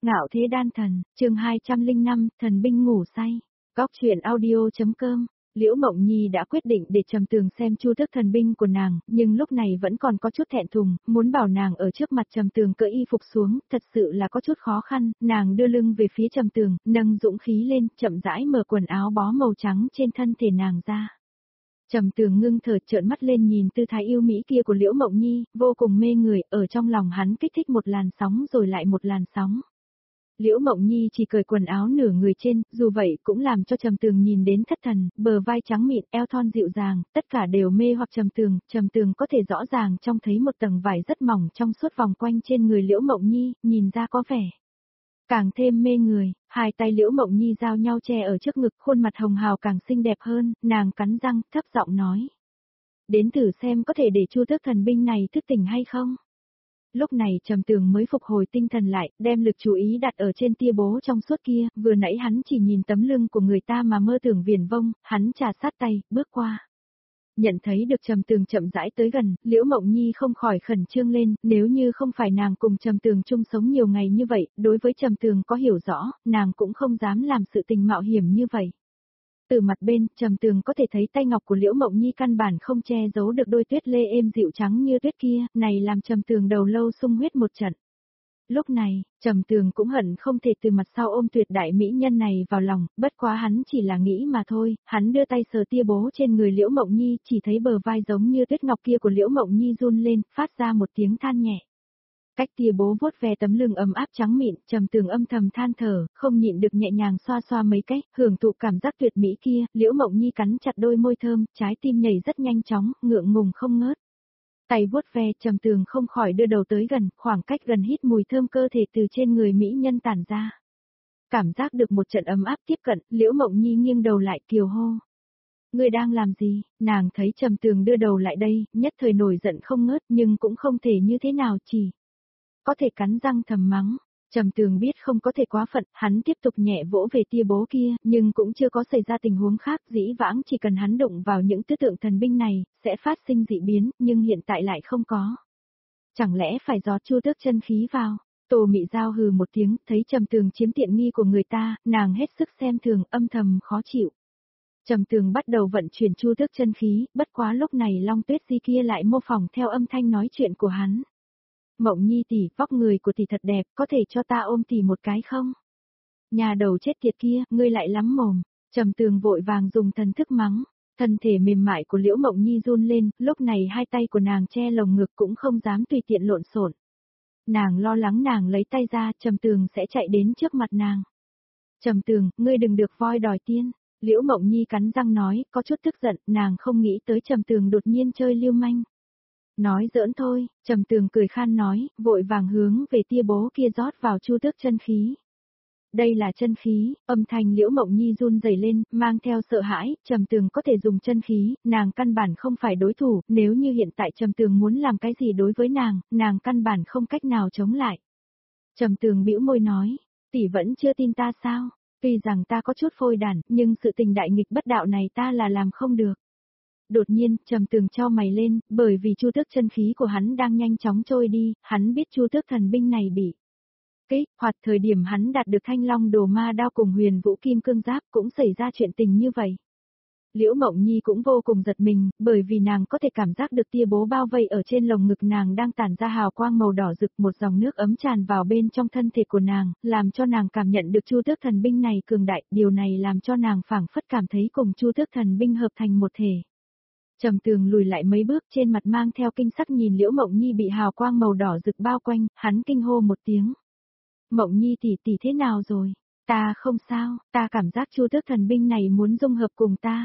Ngạo thế đan thần, chương 205, thần binh ngủ say. Góc truyện audio.com. Liễu Mộng Nhi đã quyết định để Trầm Tường xem chu tước thần binh của nàng, nhưng lúc này vẫn còn có chút thẹn thùng, muốn bảo nàng ở trước mặt Trầm Tường cởi y phục xuống, thật sự là có chút khó khăn, nàng đưa lưng về phía Trầm Tường, nâng dũng khí lên, chậm rãi mở quần áo bó màu trắng trên thân thể nàng ra. Trầm Tường ngưng thở trợn mắt lên nhìn tư thái yêu mỹ kia của Liễu Mộng Nhi, vô cùng mê người, ở trong lòng hắn kích thích một làn sóng rồi lại một làn sóng. Liễu Mộng Nhi chỉ cởi quần áo nửa người trên, dù vậy cũng làm cho Trầm Tường nhìn đến thất thần, bờ vai trắng mịn, eo thon dịu dàng, tất cả đều mê hoặc Trầm Tường có thể rõ ràng trông thấy một tầng vải rất mỏng trong suốt vòng quanh trên người Liễu Mộng Nhi, nhìn ra có vẻ càng thêm mê người. Hai tay Liễu Mộng Nhi giao nhau che ở trước ngực, khuôn mặt hồng hào càng xinh đẹp hơn, nàng cắn răng, thấp giọng nói: "Đến thử xem có thể để chu tước thần binh này thức tỉnh hay không." Lúc này Trầm Tường mới phục hồi tinh thần lại, đem lực chú ý đặt ở trên tia bố trong suốt kia, vừa nãy hắn chỉ nhìn tấm lưng của người ta mà mơ tưởng viển vông, hắn trà sát tay, bước qua. Nhận thấy được Trầm Tường chậm rãi tới gần, Liễu Mộng Nhi không khỏi khẩn trương lên, nếu như không phải nàng cùng Trầm Tường chung sống nhiều ngày như vậy, đối với Trầm Tường có hiểu rõ, nàng cũng không dám làm sự tình mạo hiểm như vậy. Từ mặt bên, Trầm Tường có thể thấy tay ngọc của Liễu Mộng Nhi căn bản không che giấu được đôi tuyết lê êm dịu trắng như tuyết kia, này làm Trầm Tường đầu lâu sung huyết một trận. Lúc này, Trầm Tường cũng hận không thể từ mặt sau ôm tuyệt đại mỹ nhân này vào lòng, bất quá hắn chỉ là nghĩ mà thôi, hắn đưa tay sờ tia bố trên người Liễu Mộng Nhi, chỉ thấy bờ vai giống như tuyết ngọc kia của Liễu Mộng Nhi run lên, phát ra một tiếng than nhẹ. Cách tia bố vuốt ve tấm lưng ấm áp trắng mịn, Trầm Tường âm thầm than thở, không nhịn được nhẹ nhàng xoa xoa mấy cách, hưởng thụ cảm giác tuyệt mỹ kia, Liễu Mộng Nhi cắn chặt đôi môi thơm, trái tim nhảy rất nhanh chóng, ngượng ngùng không ngớt. Tay vuốt ve, Trầm Tường không khỏi đưa đầu tới gần, khoảng cách gần hít mùi thơm cơ thể từ trên người mỹ nhân tản ra. Cảm giác được một trận ấm áp tiếp cận, Liễu Mộng Nhi nghiêng đầu lại kiều hô: "Ngươi đang làm gì?" Nàng thấy Trầm Tường đưa đầu lại đây, nhất thời nổi giận không ngớt, nhưng cũng không thể như thế nào, chỉ có thể cắn răng thầm mắng. Trầm Tường biết không có thể quá phận, hắn tiếp tục nhẹ vỗ về tia bố kia, nhưng cũng chưa có xảy ra tình huống khác, dĩ vãng chỉ cần hắn đụng vào những tứ tượng thần binh này, sẽ phát sinh dị biến, nhưng hiện tại lại không có. Chẳng lẽ phải gió chu tước chân khí vào? Tô Mị Giao hừ một tiếng, thấy Trầm Tường chiếm tiện nghi của người ta, nàng hết sức xem thường, âm thầm khó chịu. Trầm Tường bắt đầu vận chuyển chu tước chân khí, bất quá lúc này Long Tuyết Di kia lại mô phỏng theo âm thanh nói chuyện của hắn. "Mộng Nhi tỷ, vóc người của tỷ thật đẹp, có thể cho ta ôm tỷ một cái không?" "Nhà đầu chết tiệt kia, ngươi lại lắm mồm." Trầm Tường vội vàng dùng thần thức mắng. Thân thể mềm mại của Liễu Mộng Nhi run lên, lúc này hai tay của nàng che lồng ngực cũng không dám tùy tiện lộn xộn. Nàng lo lắng nàng lấy tay ra, Trầm Tường sẽ chạy đến trước mặt nàng. "Trầm Tường, ngươi đừng được voi đòi tiên." Liễu Mộng Nhi cắn răng nói, có chút tức giận, nàng không nghĩ tới Trầm Tường đột nhiên chơi lưu manh. "Nói giỡn thôi." Trầm Tường cười khan nói, vội vàng hướng về tia bố kia rót vào chu tước chân khí. "Đây là chân khí." Âm thanh Liễu Mộng Nhi run rẩy lên, mang theo sợ hãi, Trầm Tường có thể dùng chân khí, nàng căn bản không phải đối thủ, nếu như hiện tại Trầm Tường muốn làm cái gì đối với nàng căn bản không cách nào chống lại. Trầm Tường bĩu môi nói, "Tỷ vẫn chưa tin ta sao? Tuy rằng ta có chút phôi đản, nhưng sự tình đại nghịch bất đạo này ta là làm không được." Đột nhiên, Trầm Tường chau mày lên, bởi vì chu tước chân khí của hắn đang nhanh chóng trôi đi, hắn biết chu tước thần binh này bị kích hoạt, thời điểm hắn đạt được Thanh Long Đồ Ma Đao cùng Huyền Vũ Kim Cương Giáp cũng xảy ra chuyện tình như vậy. Liễu Mộng Nhi cũng vô cùng giật mình, bởi vì nàng có thể cảm giác được tia bố bao vây ở trên lồng ngực nàng đang tản ra hào quang màu đỏ rực, một dòng nước ấm tràn vào bên trong thân thể của nàng, làm cho nàng cảm nhận được chu tước thần binh này cường đại, điều này làm cho nàng phảng phất cảm thấy cùng chu tước thần binh hợp thành một thể. Trầm Tường lùi lại mấy bước, trên mặt mang theo kinh sắc nhìn Liễu Mộng Nhi bị hào quang màu đỏ rực bao quanh, hắn kinh hô một tiếng. "Mộng Nhi tỷ tỷ thế nào rồi?" "Ta không sao, ta cảm giác chu tước thần binh này muốn dung hợp cùng ta."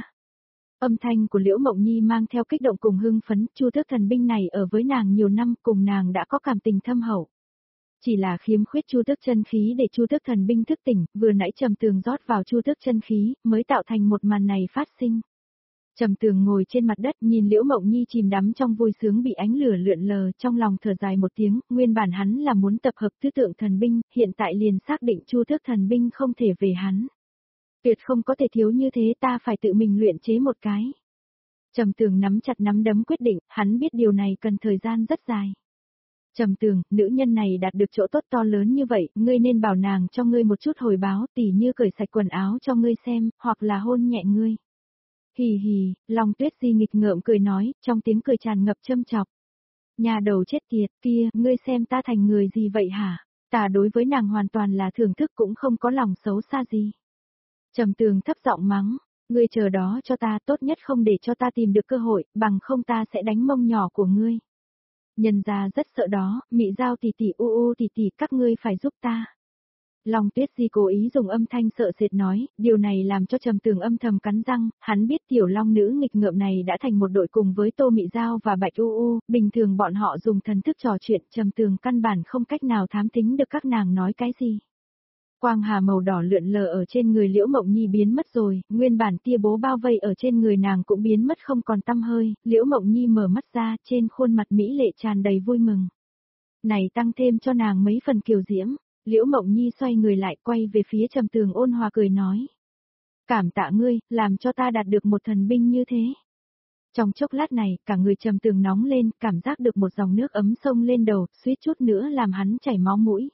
Âm thanh của Liễu Mộng Nhi mang theo kích động cùng hưng phấn, chu tước thần binh này ở với nàng nhiều năm, cùng nàng đã có cảm tình thâm hậu. Chỉ là khiếm khuyết chu tước chân khí để chu tước thần binh thức tỉnh, vừa nãy Trầm Tường rót vào chu tước chân khí, mới tạo thành một màn này phát sinh. Trầm Tường ngồi trên mặt đất nhìn Liễu Mộng Nhi chìm đắm trong vui sướng bị ánh lửa lượn lờ, trong lòng thở dài một tiếng, nguyên bản hắn là muốn tập hợp tứ tượng thần binh, hiện tại liền xác định chu tước thần binh không thể về hắn. Tuyệt không có thể thiếu như thế, ta phải tự mình luyện chế một cái. Trầm Tường nắm chặt nắm đấm quyết định, hắn biết điều này cần thời gian rất dài. Trầm Tường, nữ nhân này đạt được chỗ tốt to lớn như vậy, ngươi nên bảo nàng cho ngươi một chút hồi báo, tỉ như cởi sạch quần áo cho ngươi xem, hoặc là hôn nhẹ ngươi. Hì hì, Long Tuyết Di nghịch ngợm cười nói, trong tiếng cười tràn ngập châm chọc. Nhà đầu chết tiệt kia, ngươi xem ta thành người gì vậy hả? Ta đối với nàng hoàn toàn là thưởng thức cũng không có lòng xấu xa gì. Trầm Tường thấp giọng mắng, ngươi chờ đó cho ta, tốt nhất không để cho ta tìm được cơ hội, bằng không ta sẽ đánh mông nhỏ của ngươi. Nhân gia rất sợ đó, Mị Giao tỷ tỷ tỷ tỷ các ngươi phải giúp ta. Long Tuyết Di cố ý dùng âm thanh sợ sệt nói, điều này làm cho Trầm Tường âm thầm cắn răng, hắn biết tiểu long nữ nghịch ngợm này đã thành một đội cùng với Tô Mị Giao và Bạch bình thường bọn họ dùng thần thức trò chuyện, Trầm Tường căn bản không cách nào thám thính được các nàng nói cái gì. Quang hà màu đỏ lượn lờ ở trên người Liễu Mộng Nhi biến mất rồi, nguyên bản tia bố bao vây ở trên người nàng cũng biến mất không còn tăm hơi, Liễu Mộng Nhi mở mắt ra, trên khuôn mặt mỹ lệ tràn đầy vui mừng. Này tăng thêm cho nàng mấy phần kiều diễm, Liễu Mộng Nhi xoay người lại quay về phía Trầm Tường ôn hòa cười nói. Cảm tạ ngươi, làm cho ta đạt được một thần binh như thế. Trong chốc lát này, cả người Trầm Tường nóng lên, cảm giác được một dòng nước ấm sông lên đầu, suýt chút nữa làm hắn chảy máu mũi.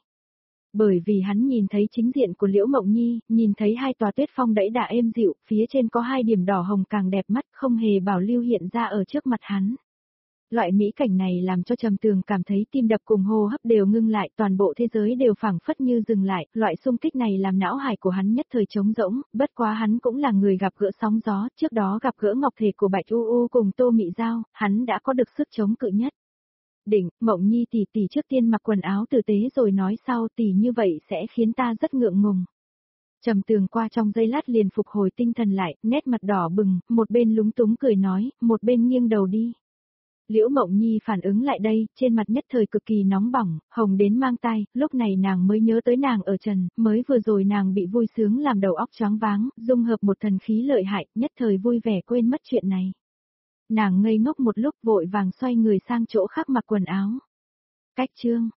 Bởi vì hắn nhìn thấy chính diện của Liễu Mộng Nhi, nhìn thấy hai tòa tuyết phong đẫy đà êm dịu, phía trên có hai điểm đỏ hồng càng đẹp mắt, không hề bảo lưu hiện ra ở trước mặt hắn. Loại mỹ cảnh này làm cho Trầm Tường cảm thấy tim đập cùng hô hấp đều ngưng lại, toàn bộ thế giới đều phảng phất như dừng lại, loại xung kích này làm não hải của hắn nhất thời trống rỗng, bất quá hắn cũng là người gặp gỡ sóng gió, trước đó gặp gỡ ngọc thể của Bạch cùng Tô Mị Giao, hắn đã có được sức chống cự nhất. Định, Mộng Nhi tỷ tỷ trước tiên mặc quần áo tử tế rồi nói sau, tỷ như vậy sẽ khiến ta rất ngượng ngùng. Trầm Tường qua trong giây lát liền phục hồi tinh thần lại, nét mặt đỏ bừng, một bên lúng túng cười nói, một bên nghiêng đầu đi. Liễu Mộng Nhi phản ứng lại đây, trên mặt nhất thời cực kỳ nóng bỏng, hồng đến mang tai, lúc này nàng mới nhớ tới nàng ở trần, mới vừa rồi nàng bị vui sướng làm đầu óc choáng váng, dung hợp một thần khí lợi hại, nhất thời vui vẻ quên mất chuyện này. Nàng ngây ngốc một lúc vội vàng xoay người sang chỗ khác mặc quần áo. Cách chương